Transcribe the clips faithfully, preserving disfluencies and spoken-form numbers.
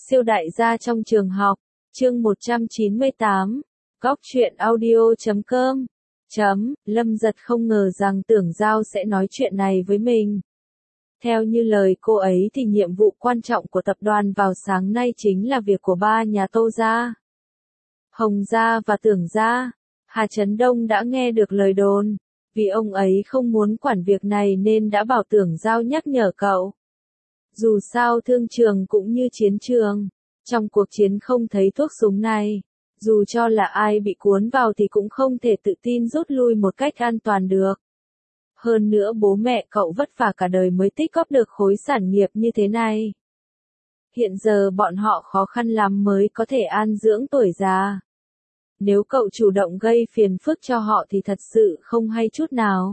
Siêu đại gia trong trường học, chương một trăm chín mươi tám, góc truyện audio chấm com, chấm, Lâm Giật không ngờ rằng Tưởng Giao sẽ nói chuyện này với mình. Theo như lời cô ấy thì nhiệm vụ quan trọng của tập đoàn vào sáng nay chính là việc của ba nhà Tô gia, Hồng gia và Tưởng gia. Hà Chấn Đông đã nghe được lời đồn, vì ông ấy không muốn quản việc này nên đã bảo Tưởng Giao nhắc nhở cậu. Dù sao thương trường cũng như chiến trường, trong cuộc chiến không thấy thuốc súng này, dù cho là ai bị cuốn vào thì cũng không thể tự tin rút lui một cách an toàn được. Hơn nữa bố mẹ cậu vất vả cả đời mới tích góp được khối sản nghiệp như thế này. Hiện giờ bọn họ khó khăn lắm mới có thể an dưỡng tuổi già. Nếu cậu chủ động gây phiền phức cho họ thì thật sự không hay chút nào.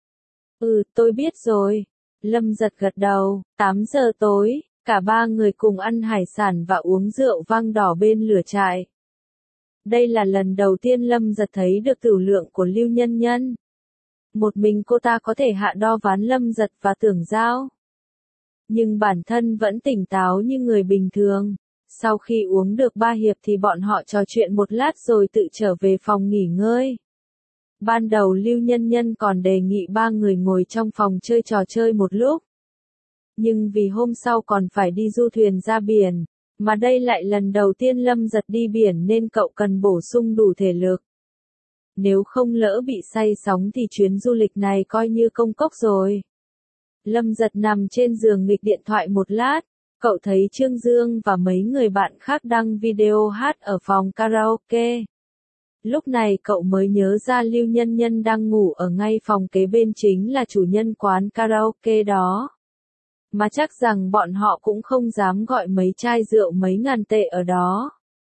Ừ, tôi biết rồi. Lâm Giật gật đầu. Tám giờ tối, cả ba người cùng ăn hải sản và uống rượu vang đỏ bên lửa trại. Đây là lần đầu tiên Lâm Giật thấy được tửu lượng của Lưu Nhân Nhân. Một mình cô ta có thể hạ đo ván Lâm Giật và Tưởng Giao. Nhưng bản thân vẫn tỉnh táo như người bình thường. Sau khi uống được ba hiệp thì bọn họ trò chuyện một lát rồi tự trở về phòng nghỉ ngơi. Ban đầu Lưu Nhân Nhân còn đề nghị ba người ngồi trong phòng chơi trò chơi một lúc. Nhưng vì hôm sau còn phải đi du thuyền ra biển, mà đây lại lần đầu tiên Lâm Giật đi biển nên cậu cần bổ sung đủ thể lực. Nếu không lỡ bị say sóng thì chuyến du lịch này coi như công cốc rồi. Lâm Giật nằm trên giường nghịch điện thoại một lát, cậu thấy Trương Dương và mấy người bạn khác đăng video hát ở phòng karaoke. Lúc này cậu mới nhớ ra Lưu Nhân Nhân đang ngủ ở ngay phòng kế bên chính là chủ nhân quán karaoke đó. Mà chắc rằng bọn họ cũng không dám gọi mấy chai rượu mấy ngàn tệ ở đó.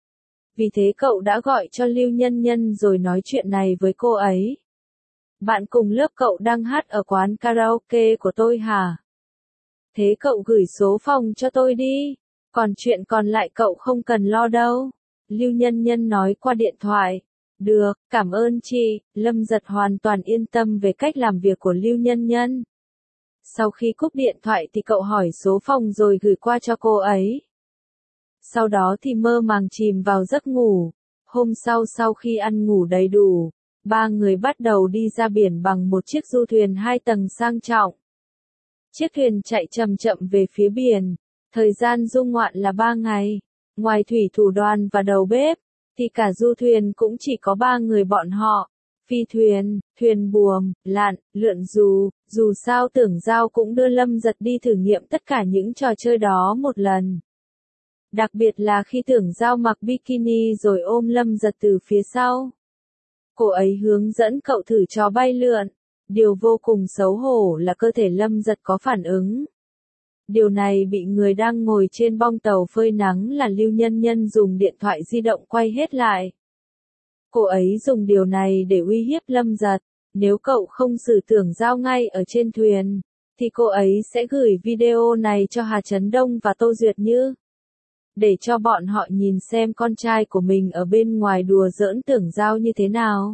Vì thế cậu đã gọi cho Lưu Nhân Nhân rồi nói chuyện này với cô ấy. Bạn cùng lớp cậu đang hát ở quán karaoke của tôi hả? Thế cậu gửi số phòng cho tôi đi, còn chuyện còn lại cậu không cần lo đâu. Lưu Nhân Nhân nói qua điện thoại. Được, cảm ơn chị. Lâm Giật hoàn toàn yên tâm về cách làm việc của Lưu Nhân Nhân. Sau khi cúp điện thoại thì cậu hỏi số phòng rồi gửi qua cho cô ấy. Sau đó thì mơ màng chìm vào giấc ngủ. Hôm sau sau khi ăn ngủ đầy đủ, ba người bắt đầu đi ra biển bằng một chiếc du thuyền hai tầng sang trọng. Chiếc thuyền chạy chậm chậm về phía biển. Thời gian du ngoạn là ba ngày. Ngoài thủy thủ đoàn và đầu bếp, thì cả du thuyền cũng chỉ có ba người bọn họ. Phi thuyền, thuyền buồm, lặn, lượn dù, dù sao Tưởng Giao cũng đưa Lâm Giật đi thử nghiệm tất cả những trò chơi đó một lần. Đặc biệt là khi Tưởng Giao mặc bikini rồi ôm Lâm Giật từ phía sau. Cô ấy hướng dẫn cậu thử trò bay lượn. Điều vô cùng xấu hổ là cơ thể Lâm Giật có phản ứng. Điều này bị người đang ngồi trên bong tàu phơi nắng là Lưu Nhân Nhân dùng điện thoại di động quay hết lại. Cô ấy dùng điều này để uy hiếp Lâm Giật. Nếu cậu không xử Tưởng Giao ngay ở trên thuyền, thì cô ấy sẽ gửi video này cho Hà Chấn Đông và Tô Duyệt Như. Để cho bọn họ nhìn xem con trai của mình ở bên ngoài đùa giỡn Tưởng Giao như thế nào.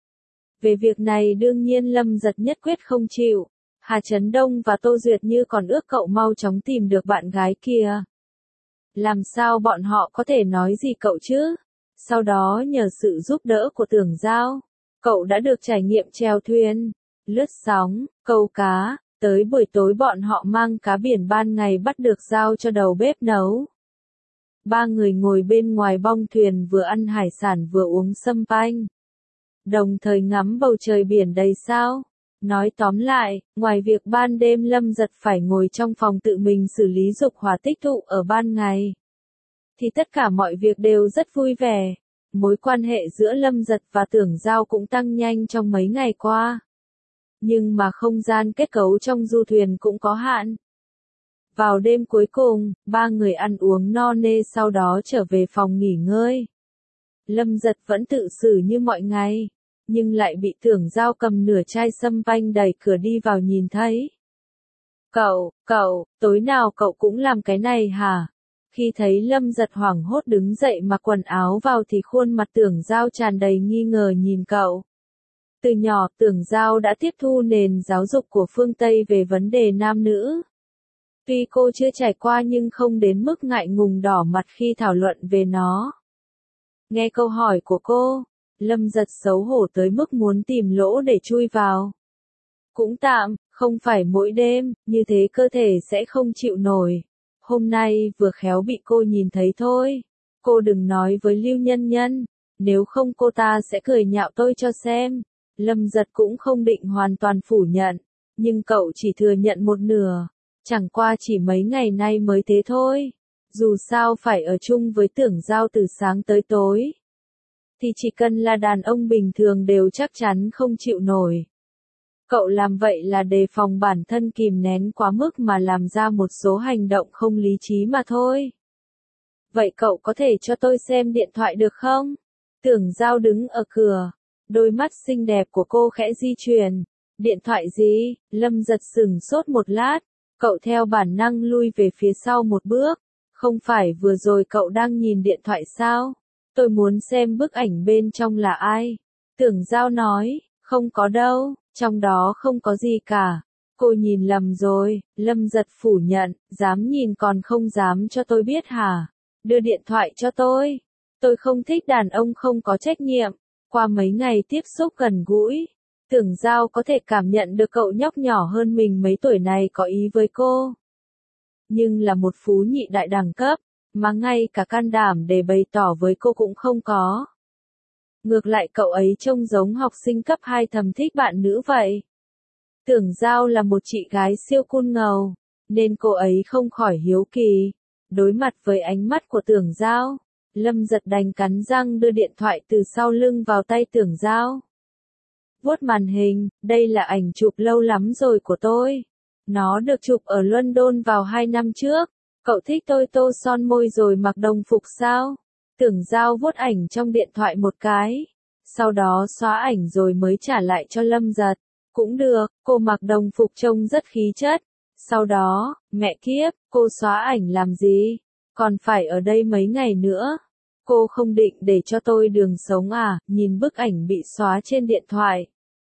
Về việc này đương nhiên Lâm Giật nhất quyết không chịu. Hà Chấn Đông và Tô Duyệt Như còn ước cậu mau chóng tìm được bạn gái kia. Làm sao bọn họ có thể nói gì cậu chứ? Sau đó nhờ sự giúp đỡ của Tưởng Giao, cậu đã được trải nghiệm chèo thuyền, lướt sóng, câu cá. Tới buổi tối bọn họ mang cá biển ban ngày bắt được giao cho đầu bếp nấu. Ba người ngồi bên ngoài bong thuyền vừa ăn hải sản vừa uống sâm panh. Đồng thời ngắm bầu trời biển đầy sao. Nói tóm lại, ngoài việc ban đêm Lâm Giật phải ngồi trong phòng tự mình xử lý dục hỏa tích tụ ở ban ngày, thì tất cả mọi việc đều rất vui vẻ. Mối quan hệ giữa Lâm Giật và Tưởng Giao cũng tăng nhanh trong mấy ngày qua. Nhưng mà không gian kết cấu trong du thuyền cũng có hạn. Vào đêm cuối cùng, ba người ăn uống no nê sau đó trở về phòng nghỉ ngơi. Lâm Giật vẫn tự xử như mọi ngày, nhưng lại bị Tưởng Giao cầm nửa chai sâm panh đẩy cửa đi vào nhìn thấy. Cậu, cậu, tối nào cậu cũng làm cái này hả? Khi thấy Lâm Giật hoảng hốt đứng dậy mặc quần áo vào thì khuôn mặt Tưởng Giao tràn đầy nghi ngờ nhìn cậu. Từ nhỏ Tưởng Giao đã tiếp thu nền giáo dục của phương Tây về vấn đề nam nữ. Tuy cô chưa trải qua nhưng không đến mức ngại ngùng đỏ mặt khi thảo luận về nó. Nghe câu hỏi của cô, Lâm Giật xấu hổ tới mức muốn tìm lỗ để chui vào. Cũng tạm, không phải mỗi đêm, như thế cơ thể sẽ không chịu nổi. Hôm nay vừa khéo bị cô nhìn thấy thôi. Cô đừng nói với Lưu Nhân Nhân, nếu không cô ta sẽ cười nhạo tôi cho xem. Lâm Giật cũng không định hoàn toàn phủ nhận, nhưng cậu chỉ thừa nhận một nửa. Chẳng qua chỉ mấy ngày nay mới thế thôi. Dù sao phải ở chung với Tưởng Giao từ sáng tới tối, thì chỉ cần là đàn ông bình thường đều chắc chắn không chịu nổi. Cậu làm vậy là đề phòng bản thân kìm nén quá mức mà làm ra một số hành động không lý trí mà thôi. Vậy cậu có thể cho tôi xem điện thoại được không? Tưởng Giao đứng ở cửa, đôi mắt xinh đẹp của cô khẽ di chuyển. Điện thoại gì? Lâm Giật sửng sốt một lát, cậu theo bản năng lui về phía sau một bước. Không phải vừa rồi cậu đang nhìn điện thoại sao? Tôi muốn xem bức ảnh bên trong là ai. Tưởng Giao nói, không có đâu, trong đó không có gì cả. Cô nhìn lầm rồi. Lâm Giật phủ nhận, dám nhìn còn không dám cho tôi biết hả? Đưa điện thoại cho tôi. Tôi không thích đàn ông không có trách nhiệm. Qua mấy ngày tiếp xúc gần gũi, Tưởng Giao có thể cảm nhận được cậu nhóc nhỏ hơn mình mấy tuổi này có ý với cô. Nhưng là một phú nhị đại đẳng cấp, mà ngay cả can đảm để bày tỏ với cô cũng không có. Ngược lại cậu ấy trông giống học sinh cấp hai thầm thích bạn nữ vậy. Tưởng Giao là một chị gái siêu cool ngầu, nên cô ấy không khỏi hiếu kỳ. Đối mặt với ánh mắt của Tưởng Giao, Lâm Giật đành cắn răng đưa điện thoại từ sau lưng vào tay Tưởng Giao. Vuốt màn hình, đây là ảnh chụp lâu lắm rồi của tôi. Nó được chụp ở London vào hai năm trước. Cậu thích tôi tô son môi rồi mặc đồng phục sao? Tưởng Giao vuốt ảnh trong điện thoại một cái. Sau đó xóa ảnh rồi mới trả lại cho Lâm Giật. Cũng được, cô mặc đồng phục trông rất khí chất. Sau đó, mẹ kiếp, cô xóa ảnh làm gì? Còn phải ở đây mấy ngày nữa. Cô không định để cho tôi đường sống à? Nhìn bức ảnh bị xóa trên điện thoại,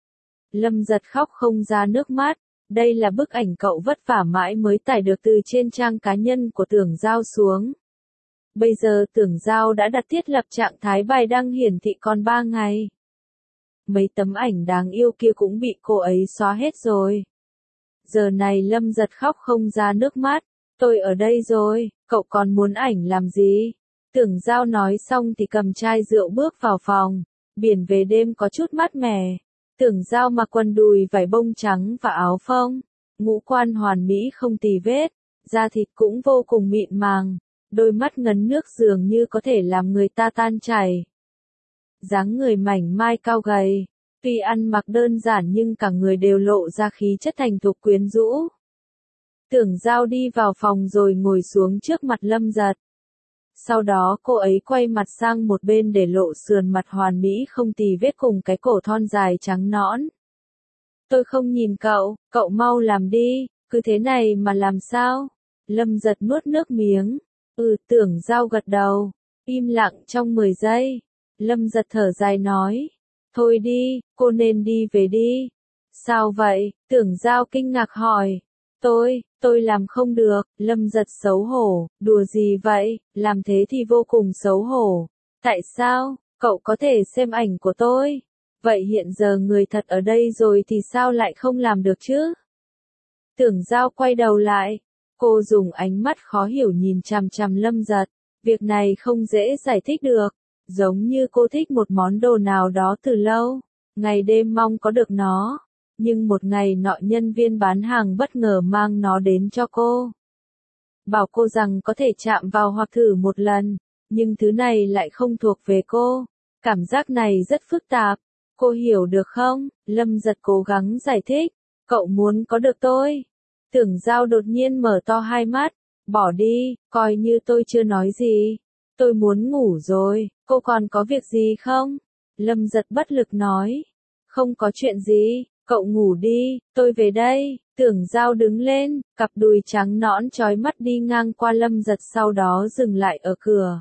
Lâm Giật khóc không ra nước mắt. Đây là bức ảnh cậu vất vả mãi mới tải được từ trên trang cá nhân của Tưởng Giao xuống. Bây giờ Tưởng Giao đã đặt thiết lập trạng thái bài đăng hiển thị còn ba ngày. Mấy tấm ảnh đáng yêu kia cũng bị cô ấy xóa hết rồi. Giờ này Lâm Giật khóc không ra nước mắt. Tôi ở đây rồi, cậu còn muốn ảnh làm gì? Tưởng Giao nói xong thì cầm chai rượu bước vào phòng. Biển về đêm có chút mát mẻ. Tưởng Giao mặc quần đùi vải bông trắng và áo phông. Ngũ quan hoàn mỹ không tì vết. Da thịt cũng vô cùng mịn màng. Đôi mắt ngấn nước dường như có thể làm người ta tan chảy. Dáng người mảnh mai cao gầy. Tuy ăn mặc đơn giản nhưng cả người đều lộ ra khí chất thành thục quyến rũ. Tưởng Giao đi vào phòng rồi ngồi xuống trước mặt Lâm Giật. Sau đó cô ấy quay mặt sang một bên để lộ sườn mặt hoàn mỹ không tì vết cùng cái cổ thon dài trắng nõn. Tôi không nhìn cậu, cậu mau làm đi, cứ thế này mà làm sao? Lâm Giật nuốt nước miếng. Ừ, Tưởng Giao gật đầu. Im lặng trong mười giây. Lâm Giật thở dài nói. Thôi đi, cô nên đi về đi. Sao vậy? Tưởng Giao kinh ngạc hỏi. Tôi, tôi làm không được. Lâm Giật xấu hổ. Đùa gì vậy? Làm thế thì vô cùng xấu hổ. Tại sao? Cậu có thể xem ảnh của tôi. Vậy hiện giờ người thật ở đây rồi thì sao lại không làm được chứ? Tưởng Giao quay đầu lại. Cô dùng ánh mắt khó hiểu nhìn chằm chằm Lâm Giật. Việc này không dễ giải thích được. Giống như cô thích một món đồ nào đó từ lâu. Ngày đêm mong có được nó. Nhưng một ngày nọ nhân viên bán hàng bất ngờ mang nó đến cho cô. Bảo cô rằng có thể chạm vào hoặc thử một lần. Nhưng thứ này lại không thuộc về cô. Cảm giác này rất phức tạp. Cô hiểu được không? Lâm Giật cố gắng giải thích. Cậu muốn có được tôi. Tưởng Giao đột nhiên mở to hai mắt. Bỏ đi, coi như tôi chưa nói gì. Tôi muốn ngủ rồi, cô còn có việc gì không? Lâm Giật bất lực nói. Không có chuyện gì, cậu ngủ đi, tôi về đây. Tưởng Giao đứng lên, cặp đùi trắng nõn chói mắt đi ngang qua Lâm Giật sau đó dừng lại ở cửa.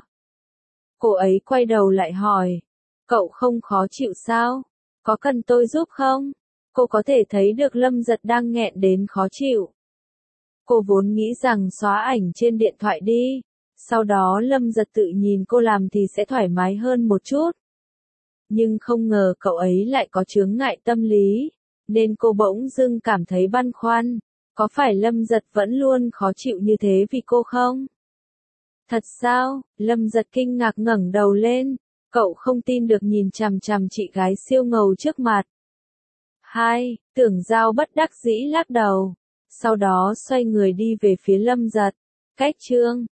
Cô ấy quay đầu lại hỏi. Cậu không khó chịu sao? Có cần tôi giúp không? Cô có thể thấy được Lâm Giật đang nghẹn đến khó chịu. Cô vốn nghĩ rằng xóa ảnh trên điện thoại đi, sau đó Lâm Giật tự nhìn cô làm thì sẽ thoải mái hơn một chút. Nhưng không ngờ cậu ấy lại có chướng ngại tâm lý, nên cô bỗng dưng cảm thấy băn khoăn, có phải Lâm Giật vẫn luôn khó chịu như thế vì cô không? Thật sao? Lâm Giật kinh ngạc ngẩng đầu lên, cậu không tin được nhìn chằm chằm chị gái siêu ngầu trước mặt. Hai, Tưởng Giao bất đắc dĩ lắc đầu, sau đó xoay người đi về phía Lâm Giật. Cách chương